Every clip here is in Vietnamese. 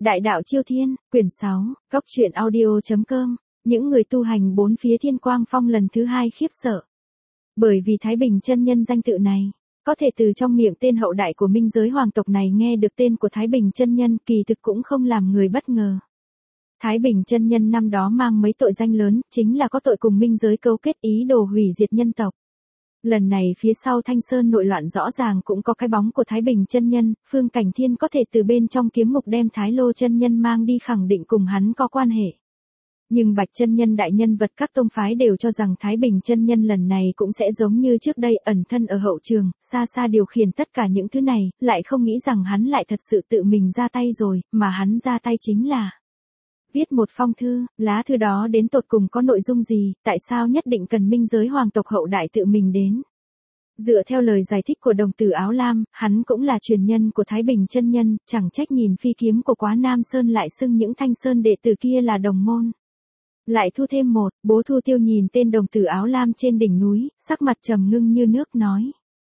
Đại đạo Chiêu Thiên, quyển 6, góc truyện audio.com, những người tu hành bốn phía Thiên Quang Phong lần thứ 2 khiếp sợ. Bởi vì Thái Bình chân nhân danh tự này, có thể từ trong miệng tên hậu đại của minh giới hoàng tộc này nghe được tên của Thái Bình chân nhân, kỳ thực cũng không làm người bất ngờ. Thái Bình chân nhân năm đó mang mấy tội danh lớn, chính là có tội cùng minh giới cấu kết ý đồ hủy diệt nhân tộc. Lần này phía sau Thanh Sơn nội loạn rõ ràng cũng có cái bóng của Thái Bình chân nhân, Phương Cảnh Thiên có thể từ bên trong kiếm mục đem Thái Lô chân nhân mang đi khẳng định cùng hắn có quan hệ. Nhưng Bạch chân nhân đại nhân vật các tông phái đều cho rằng Thái Bình chân nhân lần này cũng sẽ giống như trước đây ẩn thân ở hậu trường, xa xa điều khiển tất cả những thứ này, lại không nghĩ rằng hắn lại thật sự tự mình ra tay rồi, mà hắn ra tay chính là viết một phong thư, lá thư đó đến tột cùng có nội dung gì, tại sao nhất định cần minh giới hoàng tộc hậu đại tự mình đến. Dựa theo lời giải thích của đồng tử áo lam, hắn cũng là truyền nhân của Thái Bình chân nhân, chẳng trách nhìn phi kiếm của Quá Nam Sơn lại xưng những Thanh Sơn đệ tử kia là đồng môn. Lại thu thêm một, bố Thu Tiêu nhìn tên đồng tử áo lam trên đỉnh núi, sắc mặt trầm ngưng như nước nói.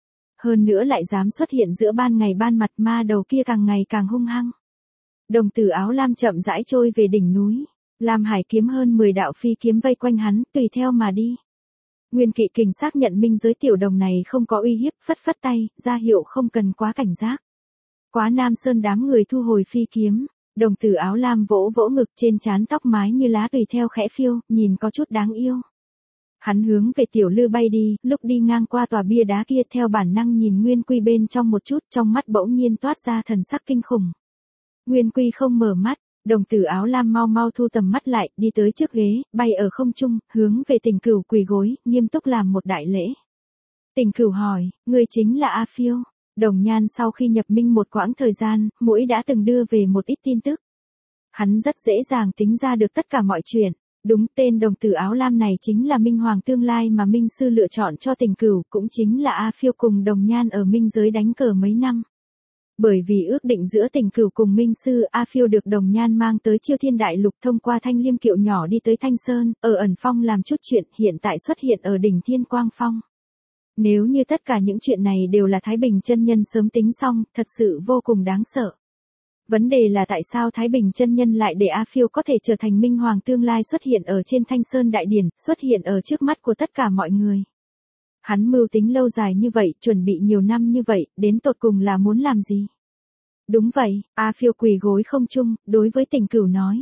Hơn nữa lại dám xuất hiện giữa ban ngày ban mặt, ma đầu kia càng ngày càng hung hăng. Đồng tử áo lam chậm rãi trôi về đỉnh núi, Lam Hải kiếm hơn 10 đạo phi kiếm vây quanh hắn, tùy theo mà đi. Nguyên Kỵ Kình xác nhận minh giới tiểu đồng này không có uy hiếp, phất phất tay, ra hiệu không cần quá cảnh giác. Quá Nam Sơn đám người thu hồi phi kiếm, đồng tử áo lam vỗ vỗ ngực, trên trán tóc mái như lá tùy theo khẽ phiêu, nhìn có chút đáng yêu. Hắn hướng về tiểu lư bay đi, lúc đi ngang qua tòa bia đá kia theo bản năng nhìn Nguyên Quy bên trong một chút, trong mắt bỗng nhiên toát ra thần sắc kinh khủng. Nguyên Quy không mở mắt, đồng tử áo lam mau mau thu tầm mắt lại, đi tới trước ghế, bay ở không trung, hướng về Tình Cửu quỳ gối, nghiêm túc làm một đại lễ. Tình Cửu hỏi, người chính là A Phiêu. Đồng Nhan sau khi nhập minh một quãng thời gian, mũi đã từng đưa về một ít tin tức. Hắn rất dễ dàng tính ra được tất cả mọi chuyện. Đúng, tên đồng tử áo lam này chính là minh hoàng tương lai mà minh sư lựa chọn cho Tình Cửu, cũng chính là A Phiêu cùng Đồng Nhan ở minh giới đánh cờ mấy năm. Bởi vì ước định giữa Tình Cửu cùng minh sư, A Phiêu được Đồng Nhan mang tới Chiêu Thiên Đại Lục thông qua Thanh Liêm Kiệu nhỏ đi tới Thanh Sơn, ở ẩn phong làm chút chuyện, hiện tại xuất hiện ở đỉnh Thiên Quang Phong. Nếu như tất cả những chuyện này đều là Thái Bình chân nhân sớm tính xong, thật sự vô cùng đáng sợ. Vấn đề là tại sao Thái Bình chân nhân lại để A Phiêu có thể trở thành minh hoàng tương lai xuất hiện ở trên Thanh Sơn Đại Điển, xuất hiện ở trước mắt của tất cả mọi người. Hắn mưu tính lâu dài như vậy, chuẩn bị nhiều năm như vậy, đến tột cùng là muốn làm gì? Đúng vậy, A Phiêu quỳ gối không trung, đối với Tình Cửu nói.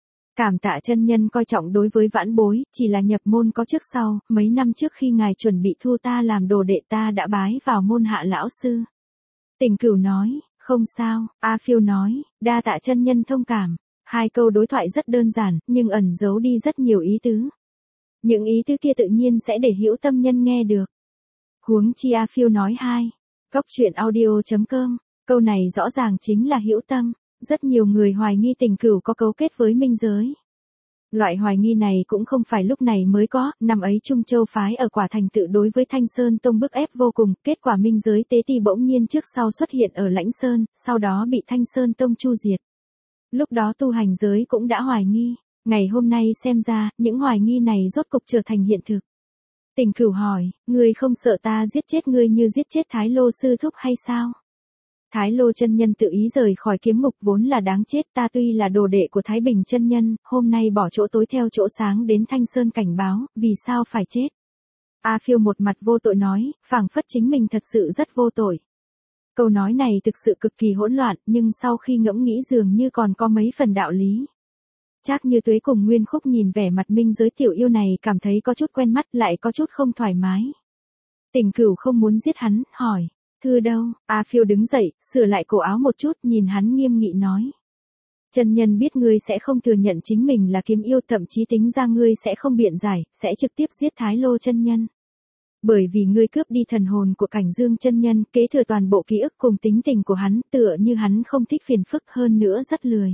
Cảm tạ chân nhân coi trọng đối với vãn bối, chỉ là nhập môn có trước sau, mấy năm trước khi ngài chuẩn bị thu ta làm đồ đệ ta đã bái vào môn hạ lão sư. Tình Cửu nói, không sao, A Phiêu nói, đa tạ chân nhân thông cảm. Hai câu đối thoại rất đơn giản, nhưng ẩn giấu đi rất nhiều ý tứ. Những ý tứ kia tự nhiên sẽ để hữu tâm nhân nghe được. Huống chi A Phiêu nói hai. Góc truyện audio.com, câu này rõ ràng chính là hữu tâm. Rất nhiều người hoài nghi Tình Cửu có cấu kết với minh giới. Loại hoài nghi này cũng không phải lúc này mới có, năm ấy Trung Châu phái ở Quả Thành tự đối với Thanh Sơn Tông bức ép vô cùng, kết quả minh giới tế ti bỗng nhiên trước sau xuất hiện ở Lãnh Sơn, sau đó bị Thanh Sơn Tông chu diệt. Lúc đó tu hành giới cũng đã hoài nghi, ngày hôm nay xem ra, những hoài nghi này rốt cục trở thành hiện thực. Tình Cửu hỏi, ngươi không sợ ta giết chết ngươi như giết chết Thái Lô sư thúc hay sao? Thái Lô chân nhân tự ý rời khỏi kiếm ngục vốn là đáng chết, ta tuy là đồ đệ của Thái Bình chân nhân, hôm nay bỏ chỗ tối theo chỗ sáng đến Thanh Sơn cảnh báo, vì sao phải chết? A Phiêu một mặt vô tội nói, phảng phất chính mình thật sự rất vô tội. Câu nói này thực sự cực kỳ hỗn loạn, nhưng sau khi ngẫm nghĩ dường như còn có mấy phần đạo lý. Trác Như Tuế cùng Nguyên Khúc nhìn vẻ mặt minh giới tiểu yêu này cảm thấy có chút quen mắt lại có chút không thoải mái. Tình Cửu không muốn giết hắn, hỏi. Thư đâu? A Phiêu đứng dậy, sửa lại cổ áo một chút, nhìn hắn nghiêm nghị nói. Chân nhân biết ngươi sẽ không thừa nhận chính mình là kiếm yêu, thậm chí tính ra ngươi sẽ không biện giải, sẽ trực tiếp giết Thái Lô chân nhân. Bởi vì ngươi cướp đi thần hồn của Cảnh Dương chân nhân, kế thừa toàn bộ ký ức cùng tính tình của hắn, tựa như hắn không thích phiền phức, hơn nữa rất lười.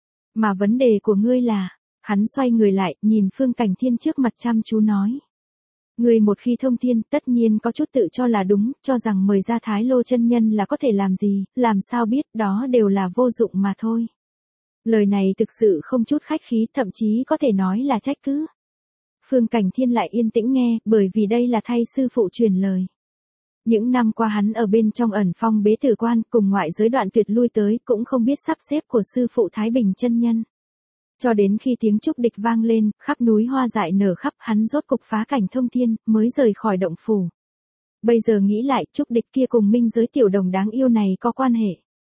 Mà vấn đề của ngươi là, hắn xoay người lại, nhìn Phương Cảnh Thiên trước mặt chăm chú nói. Người một khi thông thiên tất nhiên có chút tự cho là đúng, cho rằng mời ra Thái Lô chân nhân là có thể làm gì, làm sao biết đó đều là vô dụng mà thôi. Lời này thực sự không chút khách khí, thậm chí có thể nói là trách cứ. Phương Cảnh Thiên lại yên tĩnh nghe, bởi vì đây là thay sư phụ truyền lời. Những năm qua hắn ở bên trong ẩn phong bế tử quan, cùng ngoại giới đoạn tuyệt lui tới, cũng không biết sắp xếp của sư phụ Thái Bình chân nhân. Cho đến khi tiếng trúc địch vang lên, khắp núi hoa dại nở khắp, hắn rốt cục phá cảnh thông thiên, mới rời khỏi động phủ. Bây giờ nghĩ lại, trúc địch kia cùng minh giới tiểu đồng đáng yêu này có quan hệ.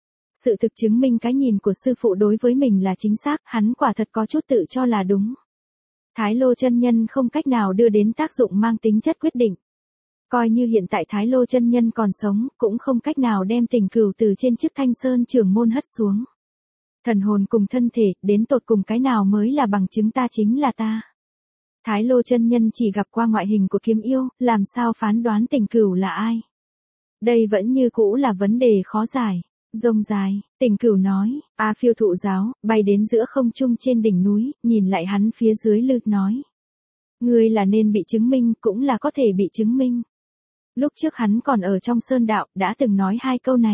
Sự thực chứng minh cái nhìn của sư phụ đối với mình là chính xác, hắn quả thật có chút tự cho là đúng. Thái Lô chân nhân không cách nào đưa đến tác dụng mang tính chất quyết định. Coi như hiện tại Thái Lô chân nhân còn sống, cũng không cách nào đem tình cừu từ trên chức Thanh Sơn trưởng môn hất xuống. Thần hồn cùng thân thể, đến tột cùng cái nào mới là bằng chứng ta chính là ta. Thái Lô chân nhân chỉ gặp qua ngoại hình của kiếm yêu, làm sao phán đoán tình cừu là ai? Đây vẫn như cũ là vấn đề khó giải. Rông dài, Tình Cửu nói, A Phiêu thụ giáo, bay đến giữa không trung trên đỉnh núi, nhìn lại hắn phía dưới lư nói. Ngươi là nên bị chứng minh, cũng là có thể bị chứng minh. Lúc trước hắn còn ở trong sơn đạo, đã từng nói hai câu này.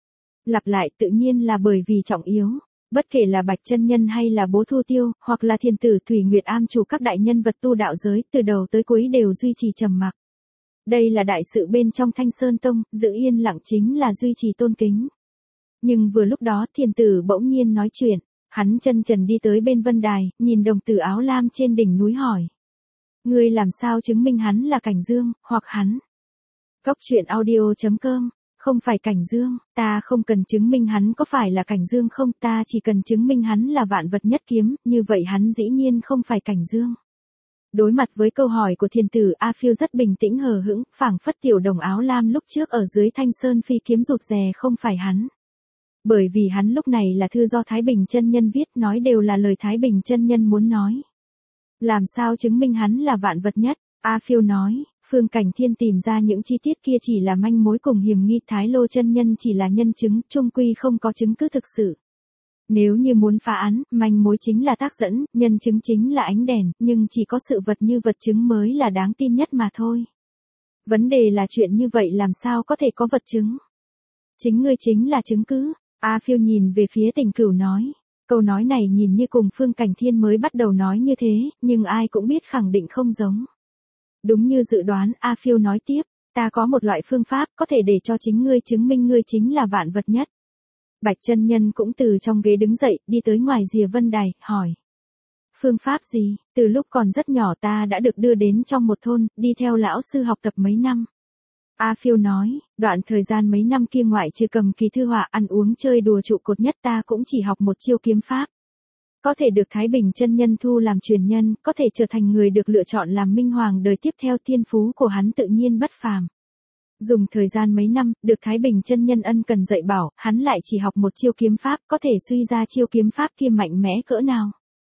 Lặp lại tự nhiên là bởi vì trọng yếu. Bất kể là Bạch chân nhân hay là Bố Thu Tiêu, hoặc là Thiền tử Thủy Nguyệt Am chủ các đại nhân vật tu đạo giới, từ đầu tới cuối đều duy trì trầm mặc. Đây là đại sự bên trong Thanh Sơn Tông, giữ yên lặng chính là duy trì tôn kính. Nhưng vừa lúc đó Thiền tử bỗng nhiên nói chuyện, hắn chân trần đi tới bên vân đài, nhìn đồng tử áo lam trên đỉnh núi hỏi. Ngươi làm sao chứng minh hắn là Cảnh Dương, hoặc hắn? Cốc truyện audio.com, không phải Cảnh Dương, ta không cần chứng minh hắn có phải là Cảnh Dương không, ta chỉ cần chứng minh hắn là vạn vật nhất kiếm, như vậy hắn dĩ nhiên không phải Cảnh Dương. Đối mặt với câu hỏi của Thiền tử, A Phiêu rất bình tĩnh hờ hững, phảng phất tiểu đồng áo lam lúc trước ở dưới Thanh Sơn phi kiếm rụt rè không phải hắn. Bởi vì hắn lúc này là thư do Thái Bình chân nhân viết, nói đều là lời Thái Bình chân nhân muốn nói. Làm sao chứng minh hắn là vạn vật nhất? A Phiêu nói, Phương Cảnh Thiên tìm ra những chi tiết kia chỉ là manh mối cùng hiểm nghi, Thái Lô chân nhân chỉ là nhân chứng, chung quy không có chứng cứ thực sự. Nếu như muốn phá án, manh mối chính là tác dẫn, nhân chứng chính là ánh đèn, nhưng chỉ có sự vật như vật chứng mới là đáng tin nhất mà thôi. Vấn đề là chuyện như vậy làm sao có thể có vật chứng? Chính ngươi chính là chứng cứ. A Phiêu nhìn về phía Tình Cửu nói. Câu nói này nhìn như cùng Phương Cảnh Thiên mới bắt đầu nói như thế, nhưng ai cũng biết khẳng định không giống. Đúng như dự đoán, A Phiêu nói tiếp, ta có một loại phương pháp có thể để cho chính ngươi chứng minh ngươi chính là vạn vật nhất. Bạch chân nhân cũng từ trong ghế đứng dậy, đi tới ngoài rìa vân đài, hỏi. Phương pháp gì? Từ lúc còn rất nhỏ ta đã được đưa đến trong một thôn, đi theo lão sư học tập mấy năm. A Phiêu nói, đoạn thời gian mấy năm kia ngoại trừ cầm kỳ thư họa, ăn uống chơi đùa trụ cột nhất ta cũng chỉ học một chiêu kiếm pháp. Có thể được Thái Bình chân nhân thu làm truyền nhân, có thể trở thành người được lựa chọn làm minh hoàng đời tiếp theo, thiên phú của hắn tự nhiên bất phàm. Dùng thời gian mấy năm, được Thái Bình chân nhân ân cần dạy bảo, hắn lại chỉ học một chiêu kiếm pháp, có thể suy ra chiêu kiếm pháp kia mạnh mẽ cỡ nào.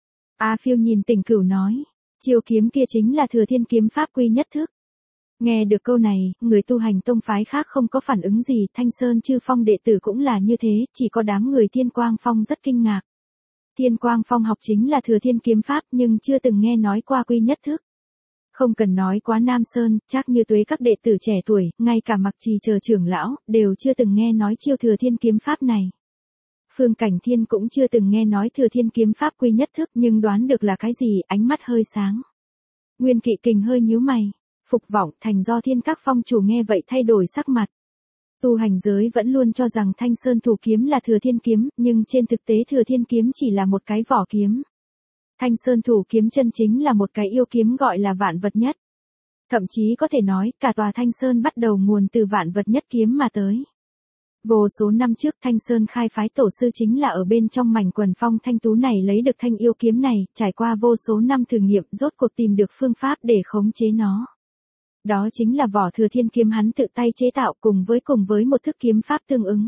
A Phiêu nhìn Tình Cửu nói, chiêu kiếm kia chính là Thừa Thiên kiếm pháp quy nhất thức. Nghe được câu này, người tu hành tông phái khác không có phản ứng gì, Thanh Sơn Chư Phong đệ tử cũng là như thế, chỉ có đám người Thiên Quang Phong rất kinh ngạc. Thiên Quang Phong học chính là Thừa Thiên kiếm pháp nhưng chưa từng nghe nói qua quy nhất thức. Không cần nói quá Nam Sơn, chắc như Tuế các đệ tử trẻ tuổi, ngay cả Mặc Trì chờ trưởng lão, đều chưa từng nghe nói chiêu Thừa Thiên kiếm pháp này. Phương Cảnh Thiên cũng chưa từng nghe nói Thừa Thiên kiếm pháp quy nhất thức nhưng đoán được là cái gì, ánh mắt hơi sáng. Nguyên Kỵ Kình hơi nhíu mày. Phục Vọng Thành do Thiên Các phong chủ nghe vậy thay đổi sắc mặt. Tu hành giới vẫn luôn cho rằng Thanh Sơn thủ kiếm là Thừa Thiên kiếm, nhưng trên thực tế Thừa Thiên kiếm chỉ là một cái vỏ kiếm. Thanh Sơn thủ kiếm chân chính là một cái yêu kiếm gọi là vạn vật nhất. Thậm chí có thể nói, cả tòa Thanh Sơn bắt đầu nguồn từ vạn vật nhất kiếm mà tới. Vô số năm trước Thanh Sơn khai phái tổ sư chính là ở bên trong mảnh quần phong thanh tú này lấy được thanh yêu kiếm này, trải qua vô số năm thử nghiệm rốt cuộc tìm được phương pháp để khống chế nó. Đó chính là vỏ Thừa Thiên kiếm hắn tự tay chế tạo cùng với một thức kiếm pháp tương ứng.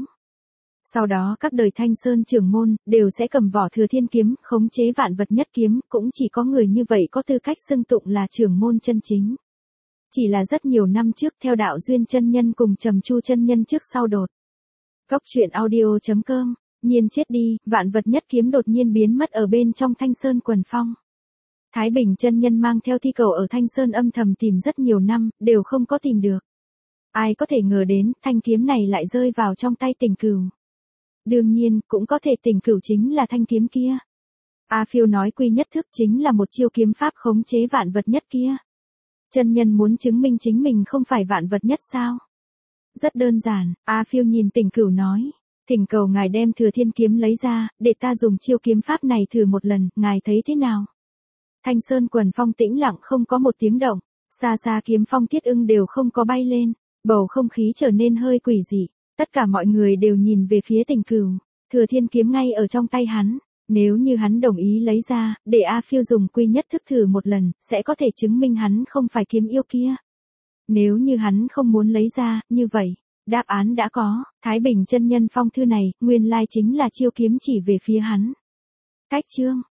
Sau đó các đời Thanh Sơn trưởng môn, đều sẽ cầm vỏ Thừa Thiên kiếm, khống chế vạn vật nhất kiếm, cũng chỉ có người như vậy có tư cách xưng tụng là trưởng môn chân chính. Chỉ là rất nhiều năm trước theo đạo duyên chân nhân cùng Trầm Chu chân nhân trước sau đột. Cốc truyện audio.com, nhiên chết đi, vạn vật nhất kiếm đột nhiên biến mất ở bên trong Thanh Sơn quần phong. Thái Bình chân nhân mang theo thi cầu ở Thanh Sơn âm thầm tìm rất nhiều năm, đều không có tìm được. Ai có thể ngờ đến, thanh kiếm này lại rơi vào trong tay Tình Cửu. Đương nhiên, cũng có thể Tình Cửu chính là thanh kiếm kia. A Phiêu nói quy nhất thức chính là một chiêu kiếm pháp khống chế vạn vật nhất kia. Chân nhân muốn chứng minh chính mình không phải vạn vật nhất sao? Rất đơn giản, A Phiêu nhìn Tỉnh Cửu nói. Thỉnh cầu ngài đem Thừa Thiên kiếm lấy ra, để ta dùng chiêu kiếm pháp này thử một lần, ngài thấy thế nào? Thanh Sơn quần phong tĩnh lặng không có một tiếng động, xa xa kiếm phong thiết ưng đều không có bay lên, bầu không khí trở nên hơi quỷ dị, tất cả mọi người đều nhìn về phía Tỉnh Cửu, Thừa Thiên kiếm ngay ở trong tay hắn, nếu như hắn đồng ý lấy ra, để A Phiêu dùng quy nhất thức thử một lần, sẽ có thể chứng minh hắn không phải kiếm yêu kia. Nếu như hắn không muốn lấy ra, như vậy, đáp án đã có, Thái Bình chân nhân phong thư này, nguyên lai chính là chiêu kiếm chỉ về phía hắn. Cách chương